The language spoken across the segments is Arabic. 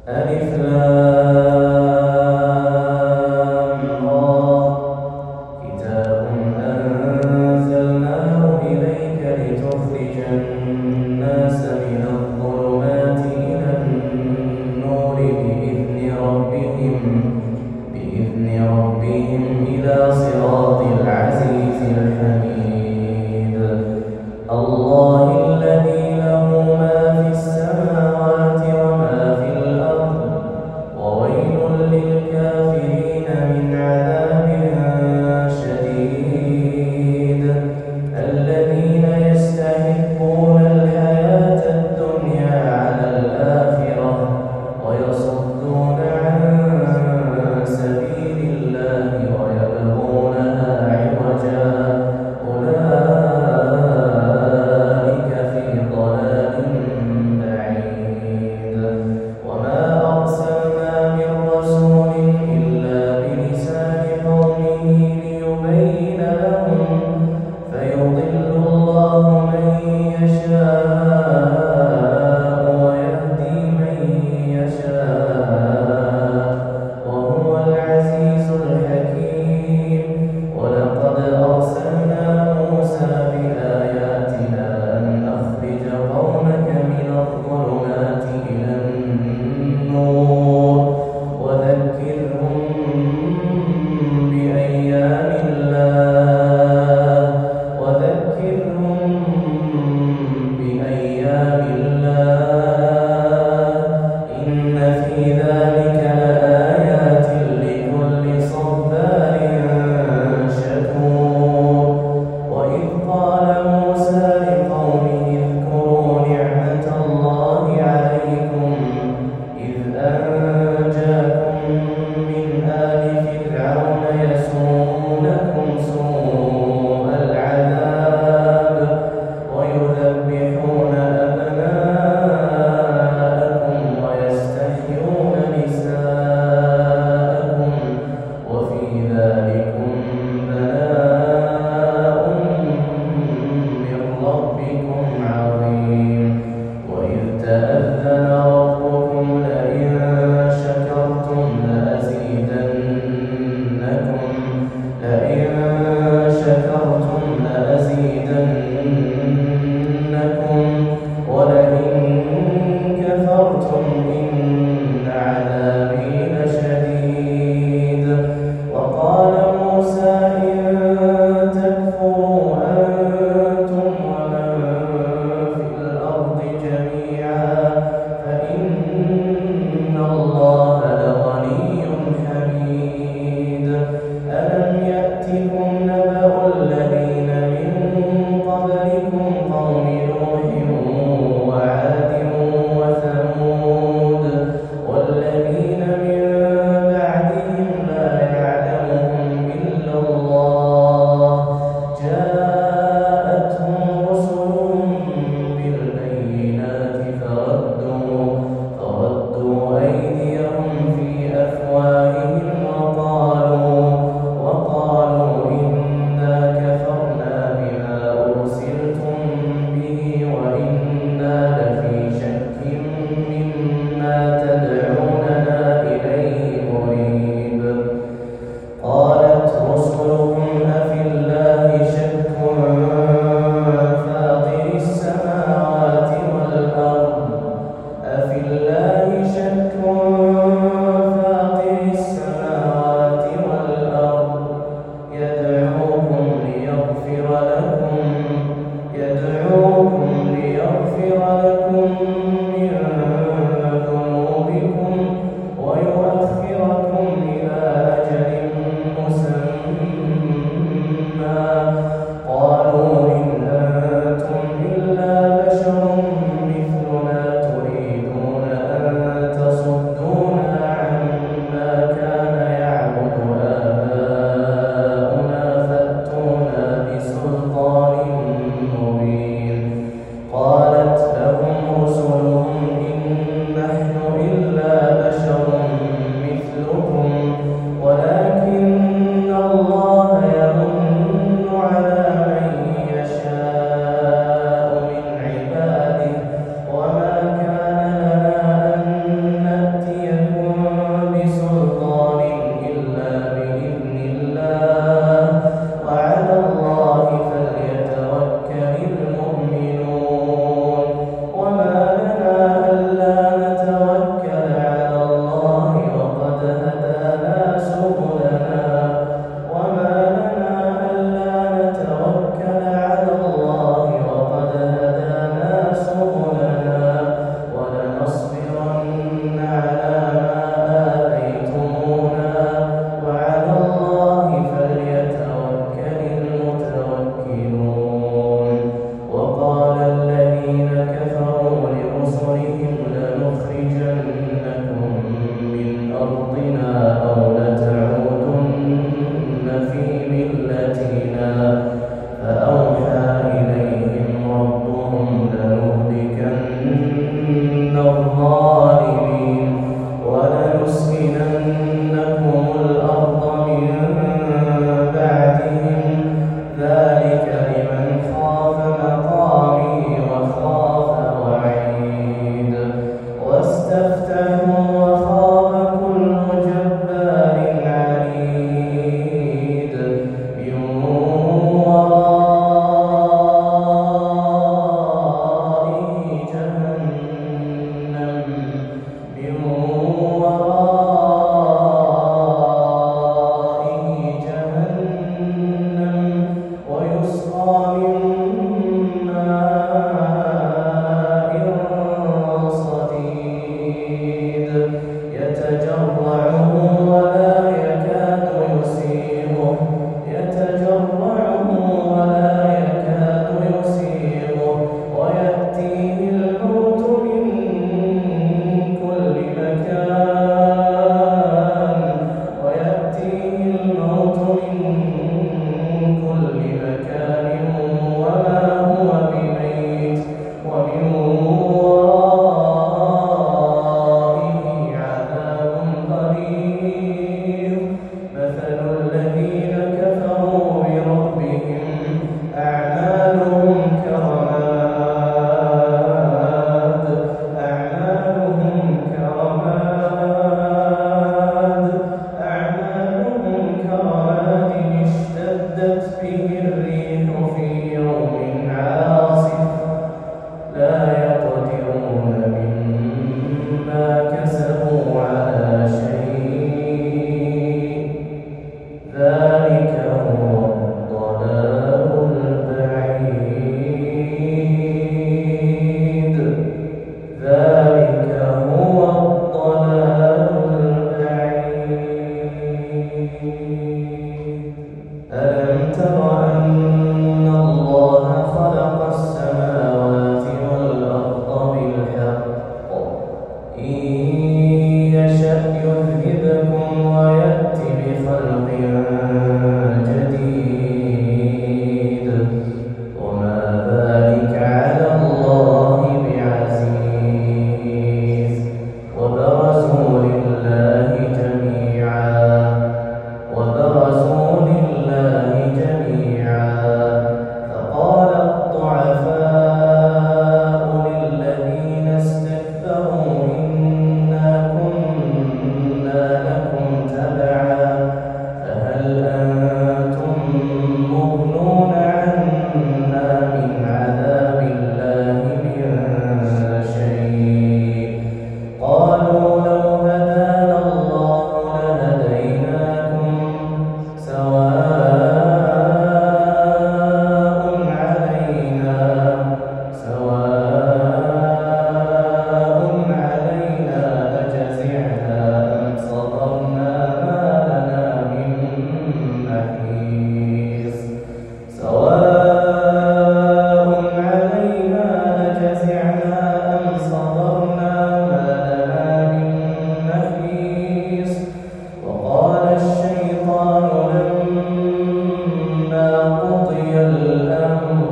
ألف لام را. كتاب أنزلناه إليك لتخرج الناس من الظلمات إلى النور بإذن ربهم إلى صراط العزيز الحميد. الله الذي له ما في السماوات وما في الأرض، وهو يشأ يذهبكم ويأت بخلق جديد وما ذلك على الله بعزيز وبرزوا لله جميعا فقال الضعفاء للذين استكبروا إنا كنا لكم تبعا فهل أنتم مغنون عنا من عذاب الله من شيء قالوا لو هدانا الله لهديناكم سواء علينا أجزعنا أم صبرنا ما لنا من محيص سواء علينا أجزعنا أم صبرنا ما لنا من محيص وقال الشيطان لما قضي الأمر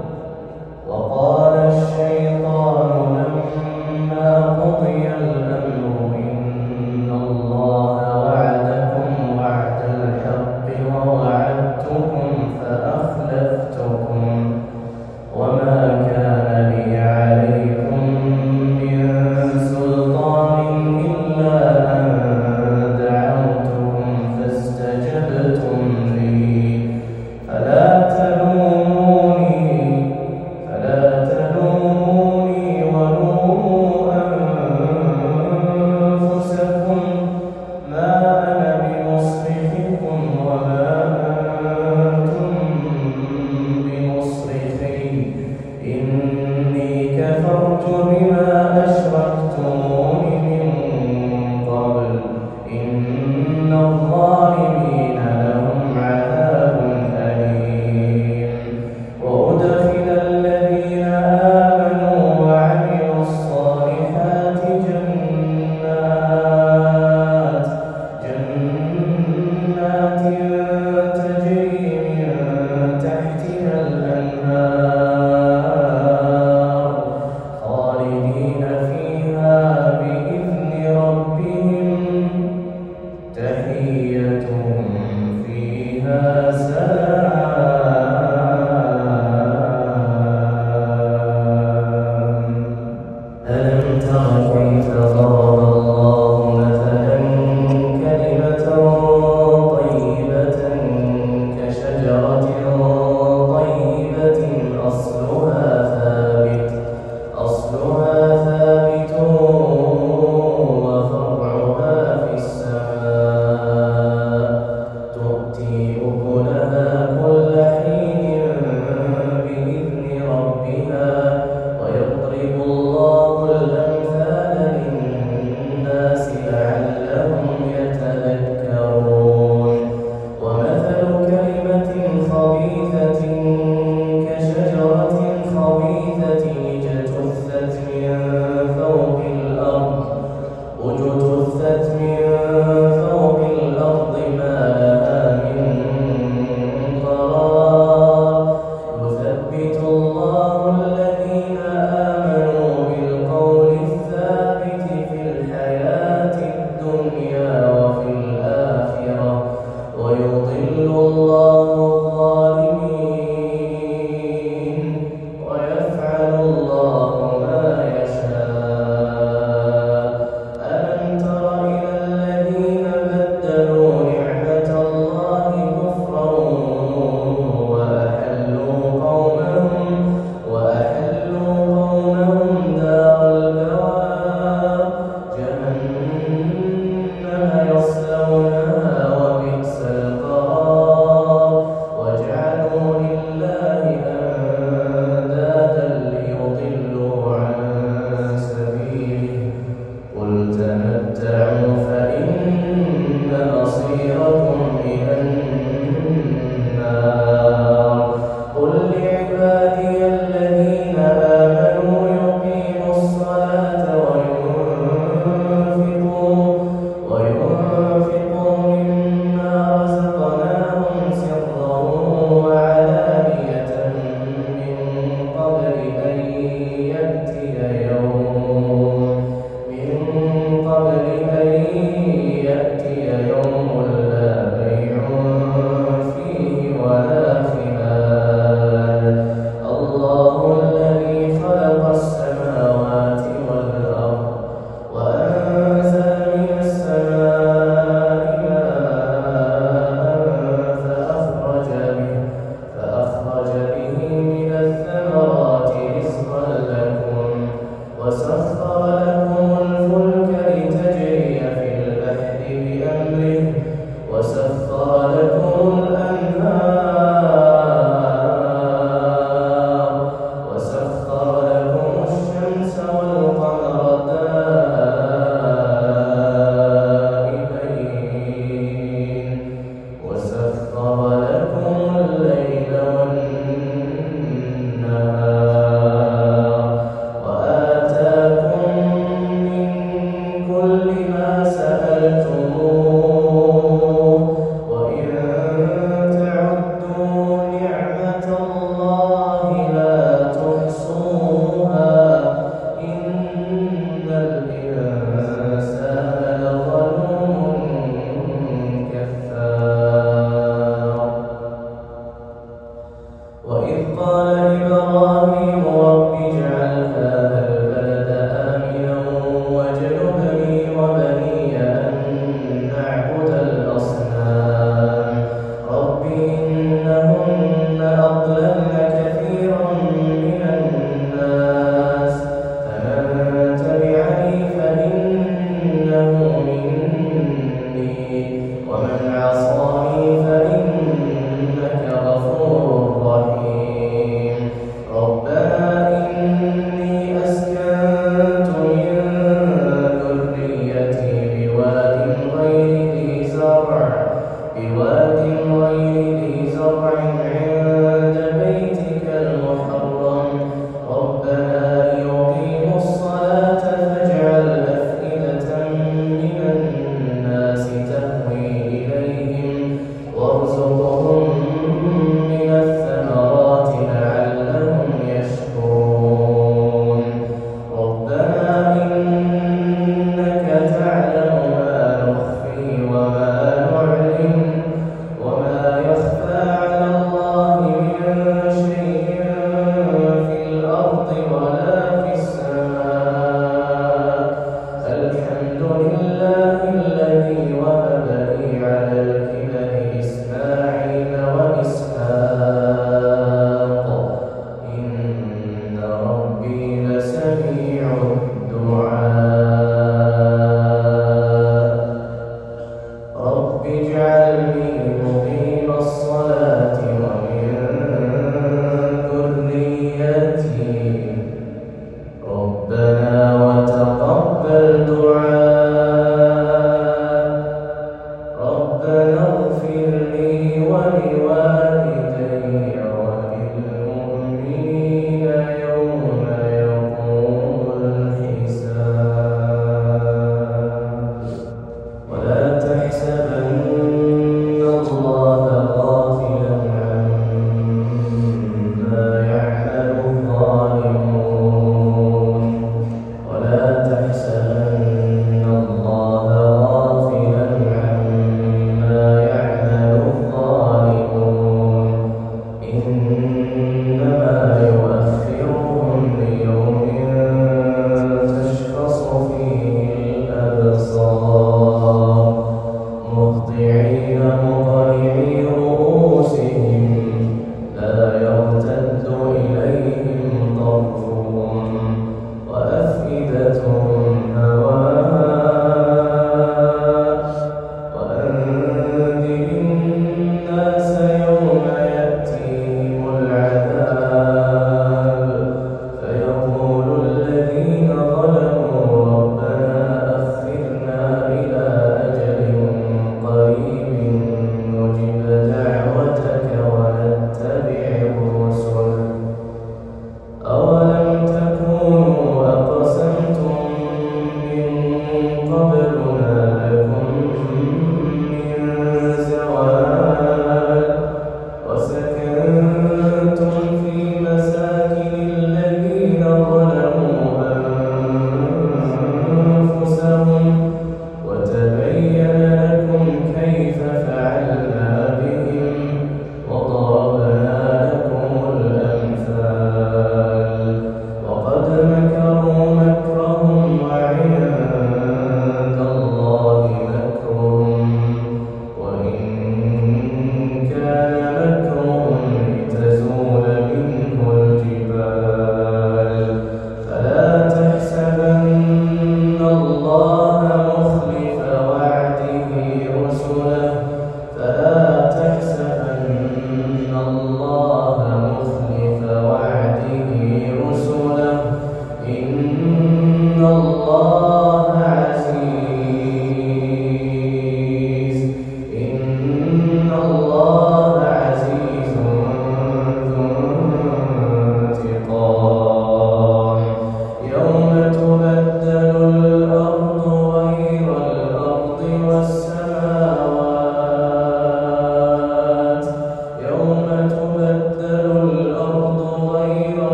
إن الله وعدكم وعد الحق ووعدتكم فأخلفتكم وما كان لي عليكم من سلطان إلا أن دعوتكم فاستجبتم لي فلا تلوموني ولوموا أنفسكم ما أنا بمصرخكم وما أنتم بمصرخي إني كفرت بما أشركتمون من قبل إن الظالمين لهم عذاب أليم وأدخل الذين آمنوا وعملوا الصالحات جنات تجري من تحتها الأنهار خالدين فيها بإذن ربهم تحيتهم فيها سلام ألم تر كيف ضرب الله مثلا كلمة طيبة كشجرة طيبة أصلها ثابت وفرعها في السماء تؤتي أكلها كل حين بإذن ربها ويضرب الله الأمثال للناس لعلهم يتذكرون ومثل كلمة خبيثة كشجرة خبيثة اجتثت من فوق الأرض ما لها من قرار يثبت الله الذين آمنوا بالقول الثابت في الحياة الدنيا وفي الآخرة ويضل الله الظالمين ويفعل الله ما يشاء ألم تر إلى الذين بدلوا نعمة الله كفرا وأحلوا قومهم دار البوار جهنم يصلونها وبئس القرار وجعلوا لله أندادا ليضلوا عن سبيله قل تمتعوا فإن مصيركم إلى النار قل لعبادي الذين آمنوا يقيموا الصلاة وينفقوا